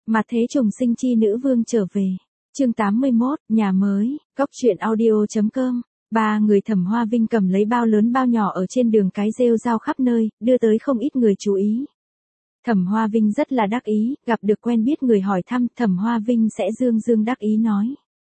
Mà thế trùng sinh chi nữ vương trở về. Chương 81, nhà mới, Cóc truyện audio.com. Ba người Thẩm Hoa Vinh cầm lấy bao lớn bao nhỏ ở trên đường cái rêu rao khắp nơi, đưa tới không ít người chú ý. Thẩm Hoa Vinh rất là đắc ý, gặp được quen biết người hỏi thăm, Thẩm Hoa Vinh sẽ dương dương đắc ý nói.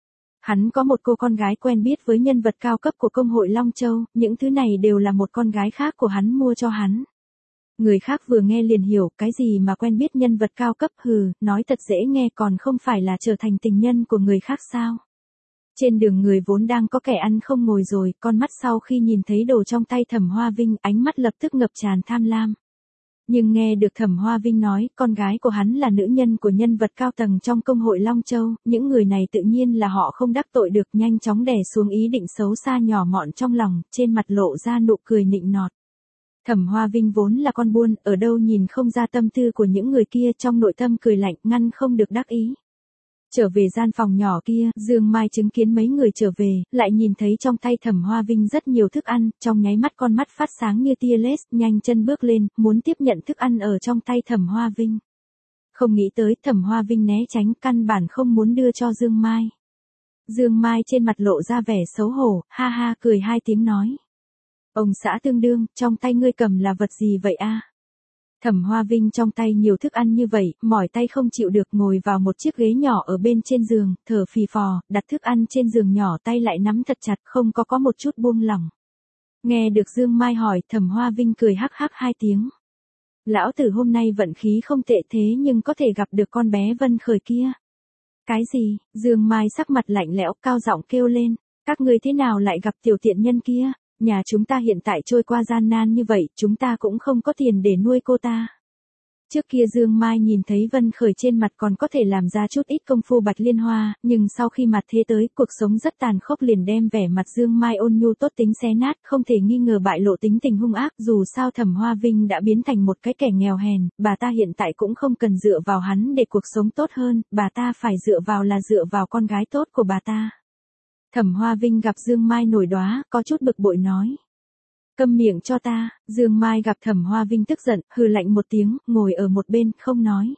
Hắn có một cô con gái quen biết với nhân vật cao cấp của công hội Long Châu, những thứ này đều là một con gái khác của hắn mua cho hắn. Người khác vừa nghe liền hiểu, cái gì mà quen biết nhân vật cao cấp, nói thật dễ nghe, còn không phải là trở thành tình nhân của người khác sao. Trên đường người vốn đang có kẻ ăn không ngồi rồi, con mắt sau khi nhìn thấy đồ trong tay Thẩm Hoa Vinh, ánh mắt lập tức ngập tràn tham lam. Nhưng nghe được Thẩm Hoa Vinh nói, con gái của hắn là nữ nhân của nhân vật cao tầng trong công hội Long Châu, những người này tự nhiên là họ không đắc tội được, nhanh chóng đè xuống ý định xấu xa nhỏ mọn trong lòng, trên mặt lộ ra nụ cười nịnh nọt. Thẩm Hoa Vinh vốn là con buôn, ở đâu nhìn không ra tâm tư của những người kia, trong nội tâm cười lạnh, ngăn không được đắc ý. Trở về gian phòng nhỏ kia, Dương Mai chứng kiến mấy người trở về, lại nhìn thấy trong tay Thẩm Hoa Vinh rất nhiều thức ăn, trong nháy mắt con mắt phát sáng như tia laser, nhanh chân bước lên, muốn tiếp nhận thức ăn ở trong tay Thẩm Hoa Vinh. Không nghĩ tới, Thẩm Hoa Vinh né tránh, căn bản không muốn đưa cho Dương Mai. Dương Mai trên mặt lộ ra vẻ xấu hổ, ha ha cười hai tiếng nói. Ông xã tương đương, trong tay ngươi cầm là vật gì vậy a? Thẩm Hoa Vinh trong tay nhiều thức ăn như vậy, mỏi tay không chịu được, ngồi vào một chiếc ghế nhỏ ở bên trên giường, thở phì phò, đặt thức ăn trên giường nhỏ, tay lại nắm thật chặt, không có một chút buông lỏng. Nghe được Dương Mai hỏi, Thẩm Hoa Vinh cười hắc hắc hai tiếng. Lão tử hôm nay vận khí không tệ, thế nhưng có thể gặp được con bé Vân Khởi kia. Cái gì? Dương Mai sắc mặt lạnh lẽo, cao giọng kêu lên. Các ngươi thế nào lại gặp tiểu tiện nhân kia? Nhà chúng ta hiện tại trôi qua gian nan như vậy, chúng ta cũng không có tiền để nuôi cô ta. Trước kia Dương Mai nhìn thấy Vân Khởi trên mặt còn có thể làm ra chút ít công phu Bạch Liên Hoa, nhưng sau khi mặt thế tới, cuộc sống rất tàn khốc, liền đem vẻ mặt Dương Mai ôn nhu tốt tính xé nát, không thể nghi ngờ bại lộ tính tình hung ác. Dù sao Thẩm Hoa Vinh đã biến thành một cái kẻ nghèo hèn, bà ta hiện tại cũng không cần dựa vào hắn để cuộc sống tốt hơn, bà ta phải dựa vào con gái tốt của bà ta. Thẩm Hoa Vinh gặp Dương Mai nổi đoá, có chút bực bội nói. Câm miệng cho ta. Dương Mai gặp Thẩm Hoa Vinh tức giận, hừ lạnh một tiếng, ngồi ở một bên, không nói.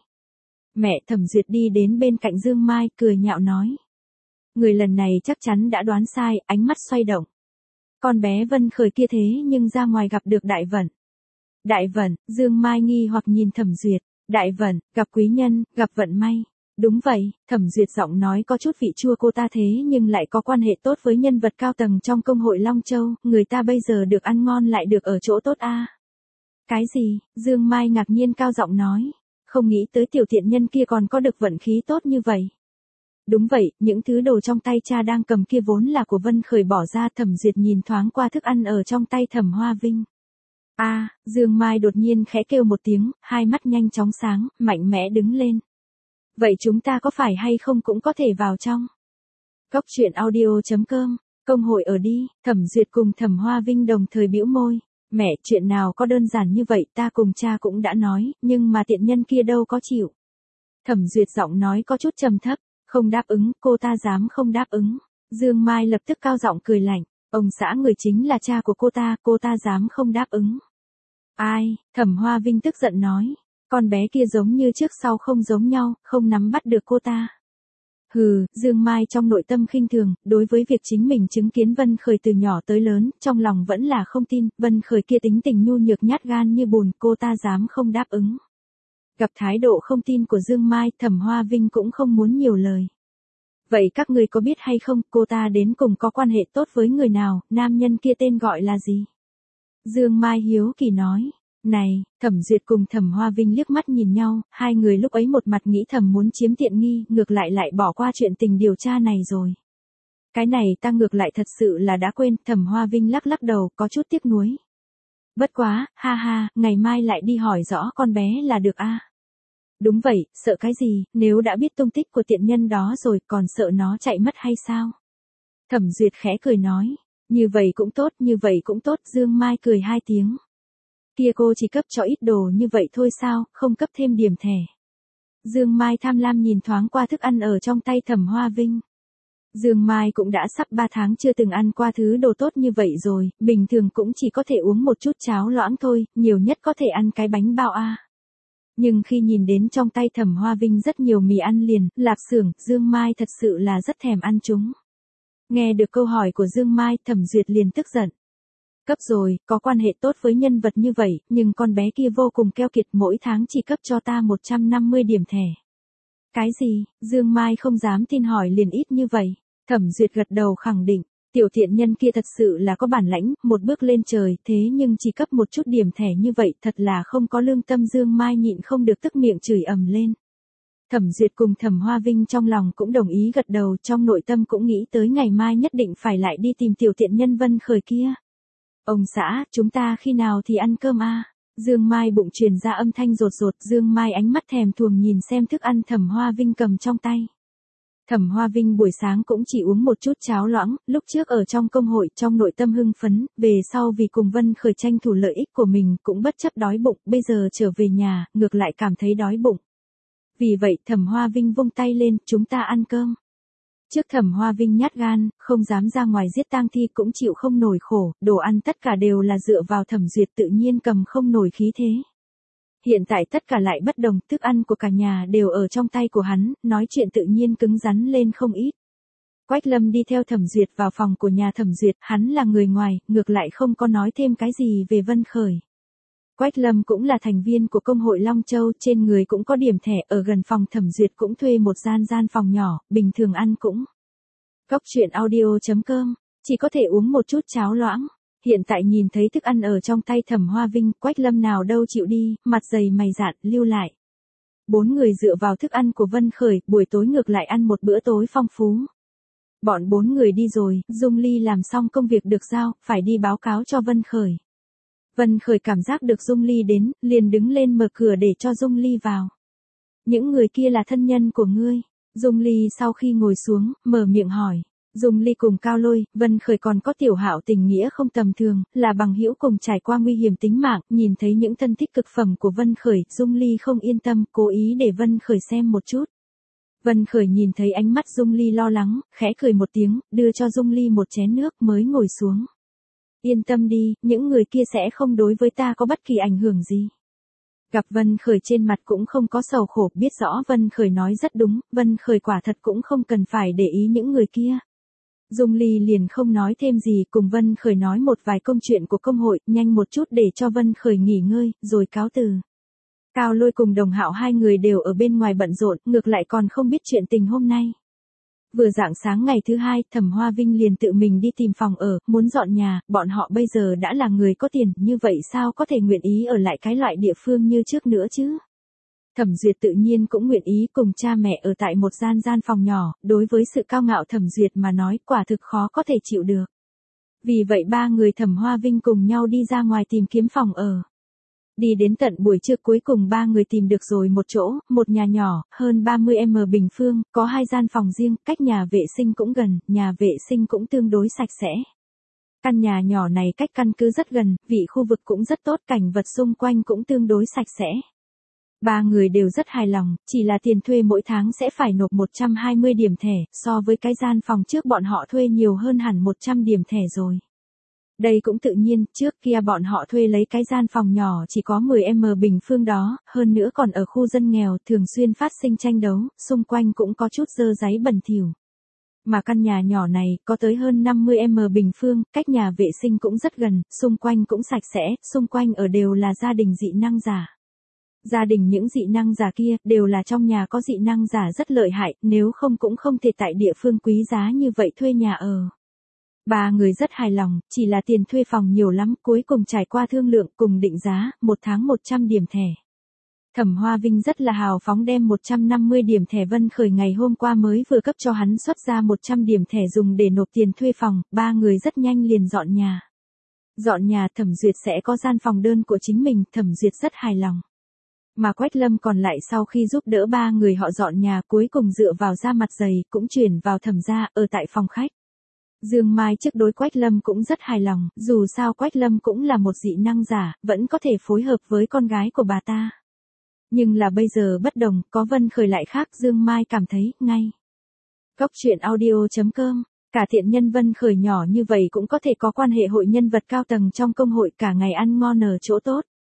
Mẹ Thẩm Duyệt đi đến bên cạnh Dương Mai, cười nhạo nói. Người lần này chắc chắn đã đoán sai, ánh mắt xoay động. Con bé Vân Khởi kia thế nhưng ra ngoài gặp được Đại Vận. Đại Vận, Dương Mai nghi hoặc nhìn Thẩm Duyệt. Đại Vận, gặp quý nhân, gặp vận may. Đúng vậy, Thẩm Duyệt giọng nói có chút vị chua, cô ta thế nhưng lại có quan hệ tốt với nhân vật cao tầng trong công hội Long Châu, người ta bây giờ được ăn ngon lại được ở chỗ tốt a. Cái gì? Dương Mai ngạc nhiên cao giọng nói, không nghĩ tới tiểu tiện nhân kia còn có được vận khí tốt như vậy. Đúng vậy, những thứ đồ trong tay cha đang cầm kia vốn là của Vân Khởi bỏ ra. Thẩm Duyệt nhìn thoáng qua thức ăn ở trong tay Thẩm Hoa Vinh. Dương Mai đột nhiên khẽ kêu một tiếng, hai mắt nhanh chóng sáng, mạnh mẽ đứng lên. Vậy chúng ta có phải hay không cũng có thể vào trong? Cóc truyện audio.com, công hội ở đi. Thẩm Duyệt cùng Thẩm Hoa Vinh đồng thời bĩu môi. Mẹ, chuyện nào có đơn giản như vậy, ta cùng cha cũng đã nói, nhưng mà tiện nhân kia đâu có chịu. Thẩm Duyệt giọng nói có chút trầm thấp, không đáp ứng, cô ta dám không đáp ứng. Dương Mai lập tức cao giọng cười lạnh, ông xã người chính là cha của cô ta dám không đáp ứng. Ai? Thẩm Hoa Vinh tức giận nói. Con bé kia giống như trước sau không giống nhau, không nắm bắt được cô ta. Dương Mai trong nội tâm khinh thường, đối với việc chính mình chứng kiến Vân Khởi từ nhỏ tới lớn, trong lòng vẫn là không tin, Vân Khởi kia tính tình nhu nhược nhát gan như bùn, cô ta dám không đáp ứng. Gặp thái độ không tin của Dương Mai, Thẩm Hoa Vinh cũng không muốn nhiều lời. Vậy các người có biết hay không, cô ta đến cùng có quan hệ tốt với người nào, nam nhân kia tên gọi là gì? Dương Mai hiếu kỳ nói. Này, Thẩm Duyệt cùng Thẩm Hoa Vinh liếc mắt nhìn nhau, hai người lúc ấy một mặt nghĩ thầm muốn chiếm tiện nghi, ngược lại bỏ qua chuyện tình điều tra này rồi. Cái này ta ngược lại thật sự là đã quên. Thẩm Hoa Vinh lắc lắc đầu, có chút tiếc nuối. Bất quá, ha ha, ngày mai lại đi hỏi rõ con bé là được a. Đúng vậy, sợ cái gì, nếu đã biết tung tích của tiện nhân đó rồi, còn sợ nó chạy mất hay sao? Thẩm Duyệt khẽ cười nói, như vậy cũng tốt, Dương Mai cười hai tiếng. Kia cô chỉ cấp cho ít đồ như vậy thôi sao, không cấp thêm điểm thẻ. Dương Mai tham lam nhìn thoáng qua thức ăn ở trong tay Thẩm Hoa Vinh. Dương Mai cũng đã sắp 3 tháng chưa từng ăn qua thứ đồ tốt như vậy rồi, bình thường cũng chỉ có thể uống một chút cháo loãng thôi, nhiều nhất có thể ăn cái bánh bao a. Nhưng khi nhìn đến trong tay Thẩm Hoa Vinh rất nhiều mì ăn liền, lạp xưởng, Dương Mai thật sự là rất thèm ăn chúng. Nghe được câu hỏi của Dương Mai, Thẩm Duyệt liền tức giận. Cấp rồi, có quan hệ tốt với nhân vật như vậy, nhưng con bé kia vô cùng keo kiệt, mỗi tháng chỉ cấp cho ta 150 điểm thẻ. Cái gì? Dương Mai không dám tin, hỏi liền ít như vậy. Thẩm Duyệt gật đầu khẳng định, tiểu thiện nhân kia thật sự là có bản lãnh, một bước lên trời, thế nhưng chỉ cấp một chút điểm thẻ như vậy, thật là không có lương tâm. Dương Mai nhịn không được tức miệng chửi ầm lên. Thẩm Duyệt cùng Thẩm Hoa Vinh trong lòng cũng đồng ý gật đầu, trong nội tâm cũng nghĩ tới ngày mai nhất định phải lại đi tìm tiểu thiện nhân Vân Khởi kia. Ông xã, chúng ta khi nào thì ăn cơm a? Dương Mai bụng truyền ra âm thanh rột rột, Dương Mai ánh mắt thèm thuồng nhìn xem thức ăn Thẩm Hoa Vinh cầm trong tay. Thẩm Hoa Vinh buổi sáng cũng chỉ uống một chút cháo loãng, lúc trước ở trong công hội trong nội tâm hưng phấn, về sau vì cùng Vân Khởi tranh thủ lợi ích của mình cũng bất chấp đói bụng, bây giờ trở về nhà, ngược lại cảm thấy đói bụng. Vì vậy Thẩm Hoa Vinh vung tay lên, chúng ta ăn cơm. Trước Thẩm Hoa Vinh nhát gan, không dám ra ngoài giết tang thi cũng chịu không nổi khổ, đồ ăn tất cả đều là dựa vào Thẩm Duyệt tự nhiên cầm không nổi khí thế. Hiện tại tất cả lại bất đồng, thức ăn của cả nhà đều ở trong tay của hắn, nói chuyện tự nhiên cứng rắn lên không ít. Quách Lâm đi theo Thẩm Duyệt vào phòng của nhà Thẩm Duyệt, hắn là người ngoài, ngược lại không có nói thêm cái gì về Vân Khởi. Quách Lâm cũng là thành viên của công hội Long Châu, trên người cũng có điểm thẻ, ở gần phòng Thẩm Duyệt cũng thuê một gian phòng nhỏ, bình thường ăn cũng. Cốc truyện audio.com, chỉ có thể uống một chút cháo loãng. Hiện tại nhìn thấy thức ăn ở trong tay Thẩm Hoa Vinh, Quách Lâm nào đâu chịu đi, mặt dày mày dạn, lưu lại. 4 người dựa vào thức ăn của Vân Khởi, buổi tối ngược lại ăn một bữa tối phong phú. Bọn 4 người đi rồi, Dung Ly làm xong công việc được giao, phải đi báo cáo cho Vân Khởi. Vân Khởi cảm giác được Dung Ly đến, liền đứng lên mở cửa để cho Dung Ly vào. Những người kia là thân nhân của ngươi. Dung Ly sau khi ngồi xuống, mở miệng hỏi. Dung Ly cùng Cao Lôi, Vân Khởi còn có Tiểu Hạo tình nghĩa không tầm thường, là bằng hữu cùng trải qua nguy hiểm tính mạng, nhìn thấy những thân thích cực phẩm của Vân Khởi, Dung Ly không yên tâm, cố ý để Vân Khởi xem một chút. Vân Khởi nhìn thấy ánh mắt Dung Ly lo lắng, khẽ cười một tiếng, đưa cho Dung Ly một chén nước mới ngồi xuống. Yên tâm đi, những người kia sẽ không đối với ta có bất kỳ ảnh hưởng gì. Gặp Vân Khởi trên mặt cũng không có sầu khổ, biết rõ Vân Khởi nói rất đúng, Vân Khởi quả thật cũng không cần phải để ý những người kia. Dung Ly liền không nói thêm gì, cùng Vân Khởi nói một vài công chuyện của công hội, nhanh một chút để cho Vân Khởi nghỉ ngơi, rồi cáo từ. Cao Lôi cùng Đồng Hạo hai người đều ở bên ngoài bận rộn, ngược lại còn không biết chuyện tình hôm nay. Vừa rạng sáng ngày thứ hai, Thẩm Hoa Vinh liền tự mình đi tìm phòng ở, muốn dọn nhà, bọn họ bây giờ đã là người có tiền, như vậy sao có thể nguyện ý ở lại cái loại địa phương như trước nữa chứ? Thẩm Duyệt tự nhiên cũng nguyện ý cùng cha mẹ ở tại một gian phòng nhỏ, đối với sự cao ngạo Thẩm Duyệt mà nói, quả thực khó có thể chịu được. Vì vậy ba người Thẩm Hoa Vinh cùng nhau đi ra ngoài tìm kiếm phòng ở. Đi đến tận buổi trưa cuối cùng ba người tìm được rồi một chỗ, một nhà nhỏ, hơn 30m bình phương, có 2 gian phòng riêng, cách nhà vệ sinh cũng gần, nhà vệ sinh cũng tương đối sạch sẽ. Căn nhà nhỏ này cách căn cứ rất gần, vị khu vực cũng rất tốt, cảnh vật xung quanh cũng tương đối sạch sẽ. Ba người đều rất hài lòng, chỉ là tiền thuê mỗi tháng sẽ phải nộp 120 điểm thẻ, so với cái gian phòng trước bọn họ thuê nhiều hơn hẳn 100 điểm thẻ rồi. Đây cũng tự nhiên, trước kia bọn họ thuê lấy cái gian phòng nhỏ chỉ có 10m bình phương đó, hơn nữa còn ở khu dân nghèo, thường xuyên phát sinh tranh đấu, xung quanh cũng có chút dơ dáy bẩn thỉu. Mà căn nhà nhỏ này, có tới hơn 50m bình phương, cách nhà vệ sinh cũng rất gần, xung quanh cũng sạch sẽ, xung quanh ở đều là gia đình dị năng giả. Gia đình những dị năng giả kia, đều là trong nhà có dị năng giả rất lợi hại, nếu không cũng không thể tại địa phương quý giá như vậy thuê nhà ở. Ba người rất hài lòng, chỉ là tiền thuê phòng nhiều lắm, cuối cùng trải qua thương lượng cùng định giá, một tháng 100 điểm thẻ. Thẩm Hoa Vinh rất là hào phóng đem 150 điểm thẻ Vân Khởi ngày hôm qua mới vừa cấp cho hắn xuất ra 100 điểm thẻ dùng để nộp tiền thuê phòng, ba người rất nhanh liền dọn nhà. Dọn nhà Thẩm Duyệt sẽ có gian phòng đơn của chính mình, Thẩm Duyệt rất hài lòng. Mà Quách Lâm còn lại sau khi giúp đỡ ba người họ dọn nhà cuối cùng dựa vào da mặt dày, cũng chuyển vào Thẩm gia, ở tại phòng khách. Dương Mai trước đối Quách Lâm cũng rất hài lòng, dù sao Quách Lâm cũng là một dị năng giả, vẫn có thể phối hợp với con gái của bà ta. Nhưng là bây giờ bất đồng, có Vân Khởi lại khác, Dương Mai cảm thấy, ngay. Cốc truyện audio.com, cả thiện nhân Vân Khởi nhỏ như vậy cũng có thể có quan hệ hội nhân vật cao tầng trong công hội, cả ngày ăn ngon ở chỗ tốt.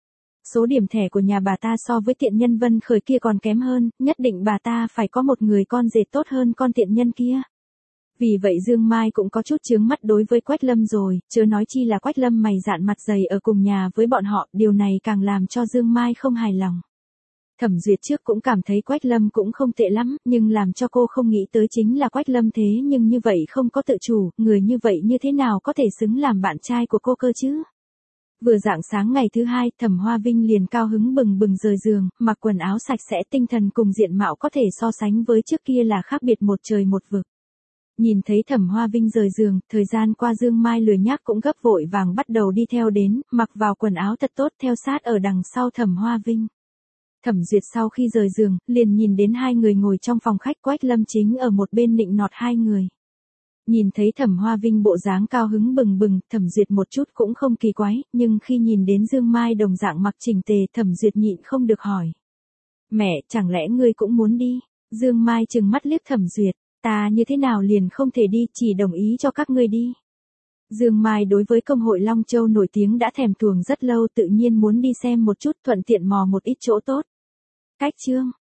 Số điểm thẻ của nhà bà ta so với tiện nhân Vân Khởi kia còn kém hơn, nhất định bà ta phải có một người con rể tốt hơn con tiện nhân kia. Vì vậy Dương Mai cũng có chút chướng mắt đối với Quách Lâm rồi, chớ nói chi là Quách Lâm mày dạn mặt dày ở cùng nhà với bọn họ, điều này càng làm cho Dương Mai không hài lòng. Thẩm Duyệt trước cũng cảm thấy Quách Lâm cũng không tệ lắm, nhưng làm cho cô không nghĩ tới chính là Quách Lâm thế nhưng như vậy không có tự chủ, người như vậy như thế nào có thể xứng làm bạn trai của cô cơ chứ? Vừa rạng sáng ngày thứ hai, Thẩm Hoa Vinh liền cao hứng bừng bừng rời giường, mặc quần áo sạch sẽ, tinh thần cùng diện mạo có thể so sánh với trước kia là khác biệt một trời một vực. Nhìn thấy Thẩm Hoa Vinh rời giường, thời gian qua Dương Mai lười nhác cũng gấp vội vàng bắt đầu đi theo đến, mặc vào quần áo thật tốt theo sát ở đằng sau Thẩm Hoa Vinh. Thẩm Duyệt sau khi rời giường, liền nhìn đến hai người ngồi trong phòng khách, Quách Lâm chính ở một bên nịnh nọt hai người. Nhìn thấy Thẩm Hoa Vinh bộ dáng cao hứng bừng bừng, Thẩm Duyệt một chút cũng không kỳ quái, nhưng khi nhìn đến Dương Mai đồng dạng mặc chỉnh tề, Thẩm Duyệt nhịn không được hỏi. Mẹ, chẳng lẽ ngươi cũng muốn đi? Dương Mai trừng mắt liếc Thẩm Duyệt, ta như thế nào liền không thể đi, chỉ đồng ý cho các ngươi đi. Dương Mai đối với công hội Long Châu nổi tiếng đã thèm thuồng rất lâu, tự nhiên muốn đi xem một chút, thuận tiện mò một ít chỗ tốt. Cách chương